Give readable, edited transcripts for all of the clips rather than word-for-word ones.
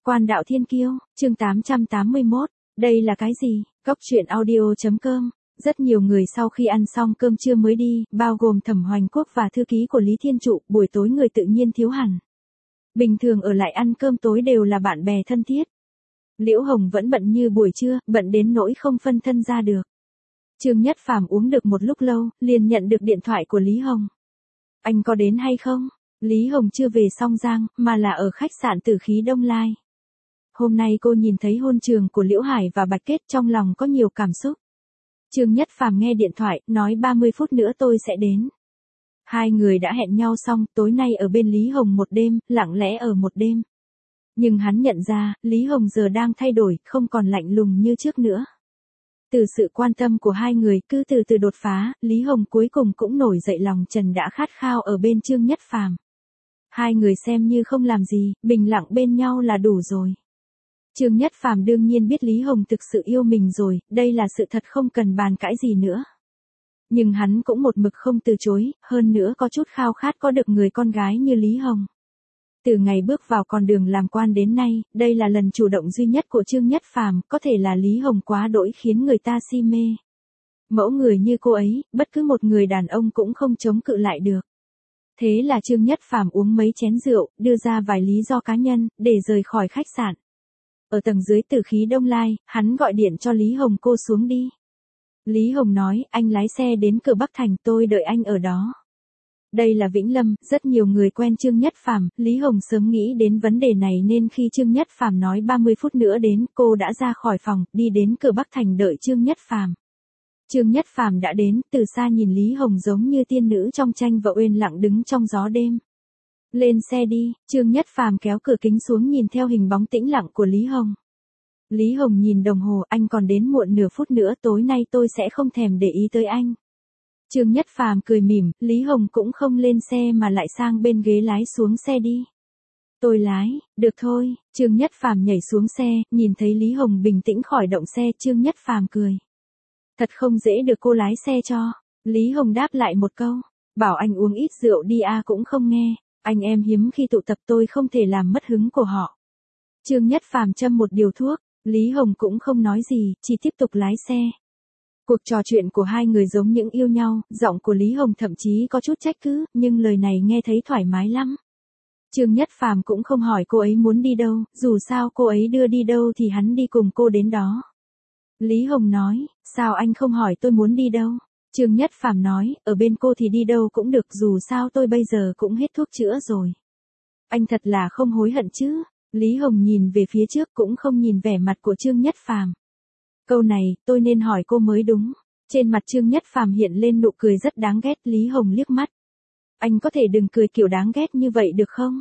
Quan đạo thiên kiêu, chương 881, đây là cái gì? Góc truyện audio.com. Rất nhiều người sau khi ăn xong cơm trưa mới đi, bao gồm Thẩm Hoành Quốc và thư ký của Lý Thiên Trụ, buổi tối người tự nhiên thiếu hẳn. Bình thường ở lại ăn cơm tối đều là bạn bè thân thiết. Liễu Hồng vẫn bận như buổi trưa, bận đến nỗi không phân thân ra được. Trương Nhất Phàm uống được một lúc lâu, liền nhận được điện thoại của Lý Hồng. Anh có đến hay không? Lý Hồng chưa về Song Giang, mà là ở khách sạn Tử Khí Đông Lai. Hôm nay cô nhìn thấy hôn trường của Liễu Hải và Bạch Kết, trong lòng có nhiều cảm xúc. Trương Nhất Phàm nghe điện thoại, nói 30 phút nữa tôi sẽ đến. Hai người đã hẹn nhau xong, tối nay ở bên Lý Hồng một đêm, lặng lẽ ở một đêm. Nhưng hắn nhận ra, Lý Hồng giờ đang thay đổi, không còn lạnh lùng như trước nữa. Từ sự quan tâm của hai người cứ từ từ đột phá, Lý Hồng cuối cùng cũng nổi dậy lòng trần đã khát khao ở bên Trương Nhất Phàm. Hai người xem như không làm gì, bình lặng bên nhau là đủ rồi. Trương Nhất Phàm đương nhiên biết Lý Hồng thực sự yêu mình rồi, đây là sự thật không cần bàn cãi gì nữa. Nhưng hắn cũng một mực không từ chối, hơn nữa có chút khao khát có được người con gái như Lý Hồng. Từ ngày bước vào con đường làm quan đến nay, đây là lần chủ động duy nhất của Trương Nhất Phàm, có thể là Lý Hồng quá đỗi khiến người ta si mê. Mẫu người như cô ấy, bất cứ một người đàn ông cũng không chống cự lại được. Thế là Trương Nhất Phàm uống mấy chén rượu, đưa ra vài lý do cá nhân, để rời khỏi khách sạn. Ở tầng dưới Tử Khí Đông Lai, hắn gọi điện cho Lý Hồng cô xuống đi. Lý Hồng nói, anh lái xe đến cửa Bắc Thành, tôi đợi anh ở đó. Đây là Vĩnh Lâm, rất nhiều người quen Trương Nhất Phàm, Lý Hồng sớm nghĩ đến vấn đề này nên khi Trương Nhất Phàm nói 30 phút nữa đến, cô đã ra khỏi phòng, đi đến cửa Bắc Thành đợi Trương Nhất Phàm. Trương Nhất Phàm đã đến, từ xa nhìn Lý Hồng giống như tiên nữ trong tranh vợ uyên lặng đứng trong gió đêm. Lên xe đi, Trương Nhất Phàm kéo cửa kính xuống nhìn theo hình bóng tĩnh lặng của Lý Hồng. Lý Hồng nhìn đồng hồ, anh còn đến muộn nửa phút nữa, tối nay tôi sẽ không thèm để ý tới anh. Trương Nhất Phàm cười mỉm, Lý Hồng cũng không lên xe mà lại sang bên ghế lái xuống xe đi. Tôi lái, được thôi, Trương Nhất Phàm nhảy xuống xe, nhìn thấy Lý Hồng bình tĩnh khỏi động xe, Trương Nhất Phàm cười. Thật không dễ được cô lái xe cho. Lý Hồng đáp lại một câu, bảo anh uống ít rượu đi cũng không nghe, anh em hiếm khi tụ tập tôi không thể làm mất hứng của họ. Trương Nhất Phàm châm một điều thuốc, Lý Hồng cũng không nói gì, chỉ tiếp tục lái xe. Cuộc trò chuyện của hai người giống những yêu nhau, giọng của Lý Hồng thậm chí có chút trách cứ, nhưng lời này nghe thấy thoải mái lắm. Trương Nhất Phàm cũng không hỏi cô ấy muốn đi đâu, dù sao cô ấy đưa đi đâu thì hắn đi cùng cô đến đó. Lý Hồng nói, sao anh không hỏi tôi muốn đi đâu? Trương Nhất Phàm nói, ở bên cô thì đi đâu cũng được, dù sao tôi bây giờ cũng hết thuốc chữa rồi. Anh thật là không hối hận chứ? Lý Hồng nhìn về phía trước cũng không nhìn vẻ mặt của Trương Nhất Phàm. Câu này, tôi nên hỏi cô mới đúng. Trên mặt Trương Nhất Phàm hiện lên nụ cười rất đáng ghét, Lý Hồng liếc mắt. Anh có thể đừng cười kiểu đáng ghét như vậy được không?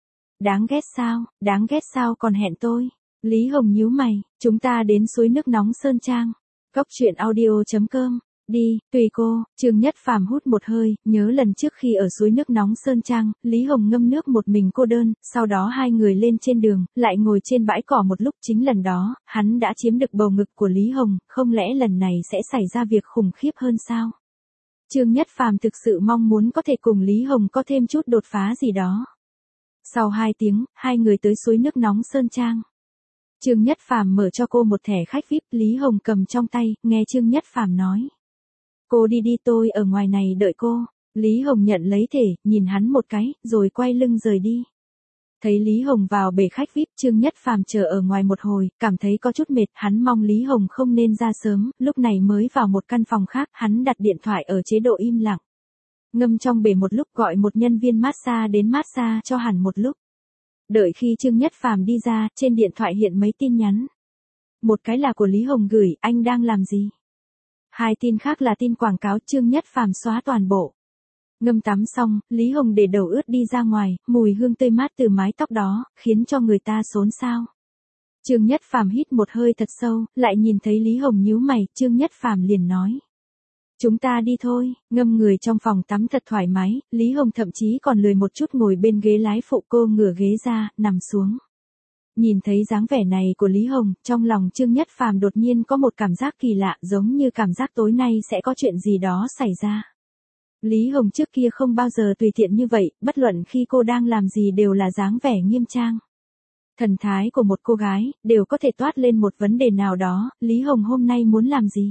Đáng ghét sao còn hẹn tôi? Lý Hồng nhíu mày, chúng ta đến suối nước nóng Sơn Trang. Góc truyện audio.com. Đi, tùy cô. Trương Nhất Phàm hút một hơi, nhớ lần trước khi ở suối nước nóng Sơn Trang, Lý Hồng ngâm nước một mình cô đơn, sau đó hai người lên trên đường, lại ngồi trên bãi cỏ một lúc, chính lần đó, hắn đã chiếm được bầu ngực của Lý Hồng, không lẽ lần này sẽ xảy ra việc khủng khiếp hơn sao? Trương Nhất Phàm thực sự mong muốn có thể cùng Lý Hồng có thêm chút đột phá gì đó. Sau 2 tiếng, hai người tới suối nước nóng Sơn Trang. Trương Nhất Phàm mở cho cô một thẻ khách VIP, Lý Hồng cầm trong tay, nghe Trương Nhất Phàm nói. Cô đi đi, tôi ở ngoài này đợi cô. Lý Hồng nhận lấy thẻ, nhìn hắn một cái, rồi quay lưng rời đi. Thấy Lý Hồng vào bể khách VIP, Trương Nhất Phàm chờ ở ngoài một hồi, cảm thấy có chút mệt, hắn mong Lý Hồng không nên ra sớm, lúc này mới vào một căn phòng khác, hắn đặt điện thoại ở chế độ im lặng. Ngâm trong bể một lúc, gọi một nhân viên massage đến massage cho hẳn một lúc. Đợi khi Trương Nhất Phàm đi ra, trên điện thoại hiện mấy tin nhắn. Một cái là của Lý Hồng gửi, anh đang làm gì? 2 tin khác là tin quảng cáo, Trương Nhất Phàm xóa toàn bộ. Ngâm tắm xong, Lý Hồng để đầu ướt đi ra ngoài, mùi hương tươi mát từ mái tóc đó, khiến cho người ta xốn xao. Trương Nhất Phàm hít một hơi thật sâu, lại nhìn thấy Lý Hồng nhíu mày, Trương Nhất Phàm liền nói. Chúng ta đi thôi, ngâm người trong phòng tắm thật thoải mái, Lý Hồng thậm chí còn lười một chút ngồi bên ghế lái phụ, cô ngửa ghế ra, nằm xuống. Nhìn thấy dáng vẻ này của Lý Hồng, trong lòng Trương Nhất Phàm đột nhiên có một cảm giác kỳ lạ, giống như cảm giác tối nay sẽ có chuyện gì đó xảy ra. Lý Hồng trước kia không bao giờ tùy tiện như vậy, bất luận khi cô đang làm gì đều là dáng vẻ nghiêm trang. Thần thái của một cô gái, đều có thể toát lên một vấn đề nào đó, Lý Hồng hôm nay muốn làm gì?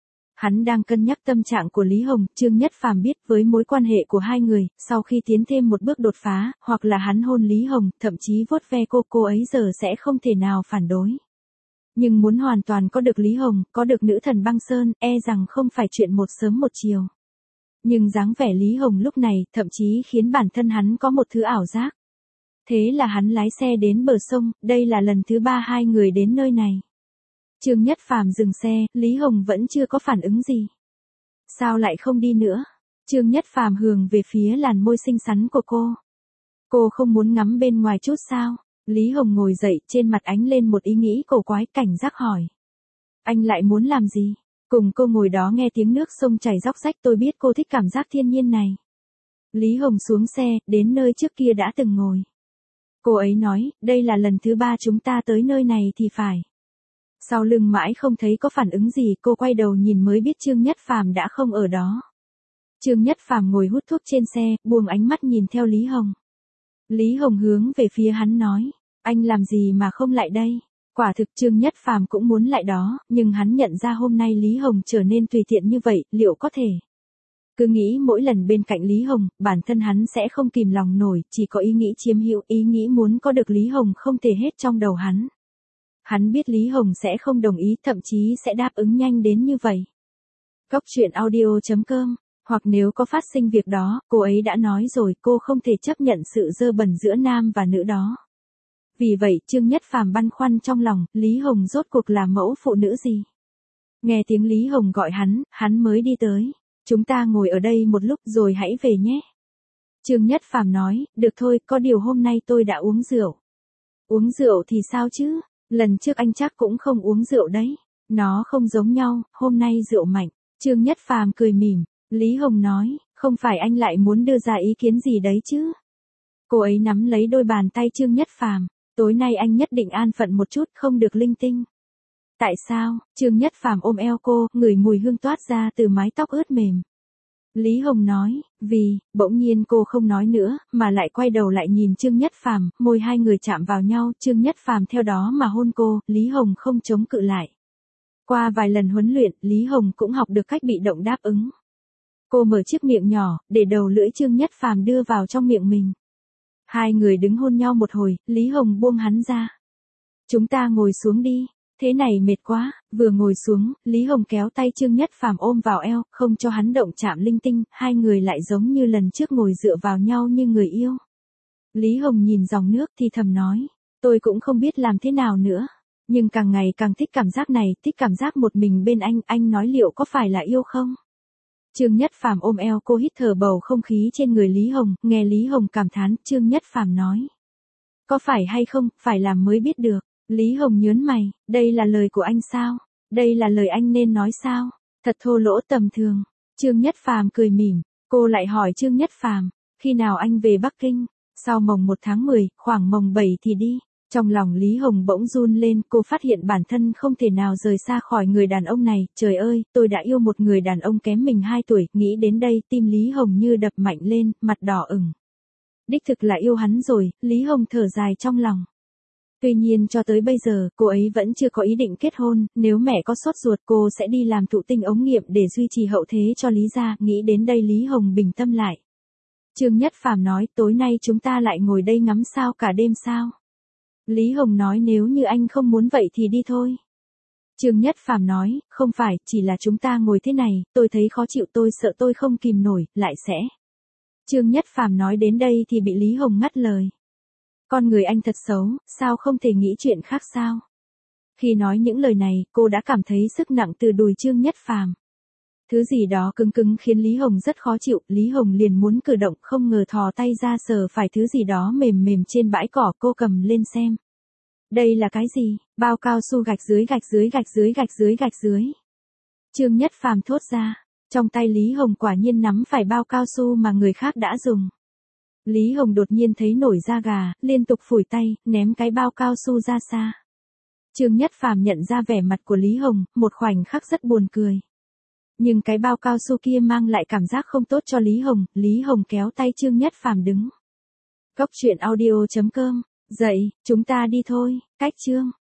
Hắn đang cân nhắc tâm trạng của Lý Hồng, Trương Nhất Phàm biết với mối quan hệ của hai người, sau khi tiến thêm một bước đột phá, hoặc là hắn hôn Lý Hồng, thậm chí vuốt ve cô ấy giờ sẽ không thể nào phản đối. Nhưng muốn hoàn toàn có được Lý Hồng, có được nữ thần băng sơn, e rằng không phải chuyện một sớm một chiều. Nhưng dáng vẻ Lý Hồng lúc này, thậm chí khiến bản thân hắn có một thứ ảo giác. Thế là hắn lái xe đến bờ sông, đây là lần thứ 3 hai người đến nơi này. Trương Nhất Phàm dừng xe, Lý Hồng vẫn chưa có phản ứng gì. Sao lại không đi nữa? Trương Nhất Phàm hướng về phía làn môi xinh xắn của cô. Cô không muốn ngắm bên ngoài chút sao? Lý Hồng ngồi dậy, trên mặt ánh lên một ý nghĩ cổ quái, cảnh giác hỏi. Anh lại muốn làm gì? Cùng cô ngồi đó nghe tiếng nước sông chảy róc rách, tôi biết cô thích cảm giác thiên nhiên này. Lý Hồng xuống xe, đến nơi trước kia đã từng ngồi. Cô ấy nói, đây là lần thứ 3 chúng ta tới nơi này thì phải. Sau lưng mãi không thấy có phản ứng gì, cô quay đầu nhìn mới biết Trương Nhất Phàm đã không ở đó. Trương Nhất Phàm ngồi hút thuốc trên xe, buông ánh mắt nhìn theo Lý Hồng. Lý Hồng hướng về phía hắn nói, anh làm gì mà không lại đây? Quả thực Trương Nhất Phàm cũng muốn lại đó, nhưng hắn nhận ra hôm nay Lý Hồng trở nên tùy tiện như vậy, liệu có thể? Cứ nghĩ mỗi lần bên cạnh Lý Hồng, bản thân hắn sẽ không kìm lòng nổi, chỉ có ý nghĩ chiếm hữu, ý nghĩ muốn có được Lý Hồng không thể hết trong đầu hắn. Hắn biết Lý Hồng sẽ không đồng ý, thậm chí sẽ đáp ứng nhanh đến như vậy. Cóc truyện audio.com, hoặc nếu có phát sinh việc đó, cô ấy đã nói rồi, cô không thể chấp nhận sự dơ bẩn giữa nam và nữ đó. Vì vậy, Trương Nhất Phàm băn khoăn trong lòng, Lý Hồng rốt cuộc là mẫu phụ nữ gì? Nghe tiếng Lý Hồng gọi hắn mới đi tới. Chúng ta ngồi ở đây một lúc rồi hãy về nhé. Trương Nhất Phàm nói, được thôi, có điều hôm nay tôi đã uống rượu. Uống rượu thì sao chứ? Lần trước anh chắc cũng không uống rượu đấy. Nó không giống nhau, hôm nay rượu mạnh. Trương Nhất Phàm cười mỉm. Lý Hồng nói, không phải anh lại muốn đưa ra ý kiến gì đấy chứ? Cô ấy nắm lấy đôi bàn tay Trương Nhất Phàm. Tối nay anh nhất định an phận một chút, không được linh tinh. Tại sao? Trương Nhất Phàm ôm eo cô, ngửi mùi hương toát ra từ mái tóc ướt mềm. Lý Hồng nói, bỗng nhiên cô không nói nữa, mà lại quay đầu lại nhìn Trương Nhất Phàm, môi hai người chạm vào nhau, Trương Nhất Phàm theo đó mà hôn cô, Lý Hồng không chống cự lại. Qua vài lần huấn luyện, Lý Hồng cũng học được cách bị động đáp ứng. Cô mở chiếc miệng nhỏ, để đầu lưỡi Trương Nhất Phàm đưa vào trong miệng mình. Hai người đứng hôn nhau một hồi, Lý Hồng buông hắn ra. Chúng ta ngồi xuống đi. Thế này mệt quá, vừa ngồi xuống, Lý Hồng kéo tay Trương Nhất Phàm ôm vào eo, không cho hắn động chạm linh tinh, hai người lại giống như lần trước ngồi dựa vào nhau như người yêu. Lý Hồng nhìn dòng nước thì thầm nói, tôi cũng không biết làm thế nào nữa, nhưng càng ngày càng thích cảm giác này, thích cảm giác một mình bên anh nói liệu có phải là yêu không? Trương Nhất Phàm ôm eo cô, hít thở bầu không khí trên người Lý Hồng, nghe Lý Hồng cảm thán, Trương Nhất Phàm nói, có phải hay không, phải làm mới biết được. Lý Hồng nhớn mày, đây là lời của anh sao? Đây là lời anh nên nói sao? Thật thô lỗ tầm thường. Trương Nhất Phàm cười mỉm, cô lại hỏi Trương Nhất Phàm, khi nào anh về Bắc Kinh? Sau mồng 1 tháng 10, khoảng mồng 7 thì đi. Trong lòng Lý Hồng bỗng run lên, cô phát hiện bản thân không thể nào rời xa khỏi người đàn ông này, trời ơi, tôi đã yêu một người đàn ông kém mình 2 tuổi, nghĩ đến đây, tim Lý Hồng như đập mạnh lên, mặt đỏ ửng. Đích thực là yêu hắn rồi, Lý Hồng thở dài trong lòng. Tuy nhiên cho tới bây giờ, cô ấy vẫn chưa có ý định kết hôn, nếu mẹ có sốt ruột cô sẽ đi làm thụ tinh ống nghiệm để duy trì hậu thế cho Lý gia, nghĩ đến đây Lý Hồng bình tâm lại. Trương Nhất Phàm nói, tối nay chúng ta lại ngồi đây ngắm sao cả đêm sao? Lý Hồng nói, nếu như anh không muốn vậy thì đi thôi. Trương Nhất Phàm nói, không phải, chỉ là chúng ta ngồi thế này, tôi thấy khó chịu, tôi sợ tôi không kìm nổi, lại sẽ. Trương Nhất Phàm nói đến đây thì bị Lý Hồng ngắt lời. Con người anh thật xấu, sao không thể nghĩ chuyện khác sao? Khi nói những lời này, cô đã cảm thấy sức nặng từ đùi Trương Nhất Phàm. Thứ gì đó cứng cứng khiến Lý Hồng rất khó chịu, Lý Hồng liền muốn cử động, không ngờ thò tay ra sờ phải thứ gì đó mềm mềm trên bãi cỏ, cô cầm lên xem. Đây là cái gì? Bao cao su gạch dưới gạch dưới gạch dưới gạch dưới gạch dưới. Trương Nhất Phàm thốt ra, trong tay Lý Hồng quả nhiên nắm phải bao cao su mà người khác đã dùng. Lý Hồng đột nhiên thấy nổi da gà, liên tục phủi tay, ném cái bao cao su ra xa. Trương Nhất Phàm nhận ra vẻ mặt của Lý Hồng, một khoảnh khắc rất buồn cười. Nhưng cái bao cao su kia mang lại cảm giác không tốt cho Lý Hồng kéo tay Trương Nhất Phàm đứng. Cóc truyện audio.com Dậy, chúng ta đi thôi, cách chương.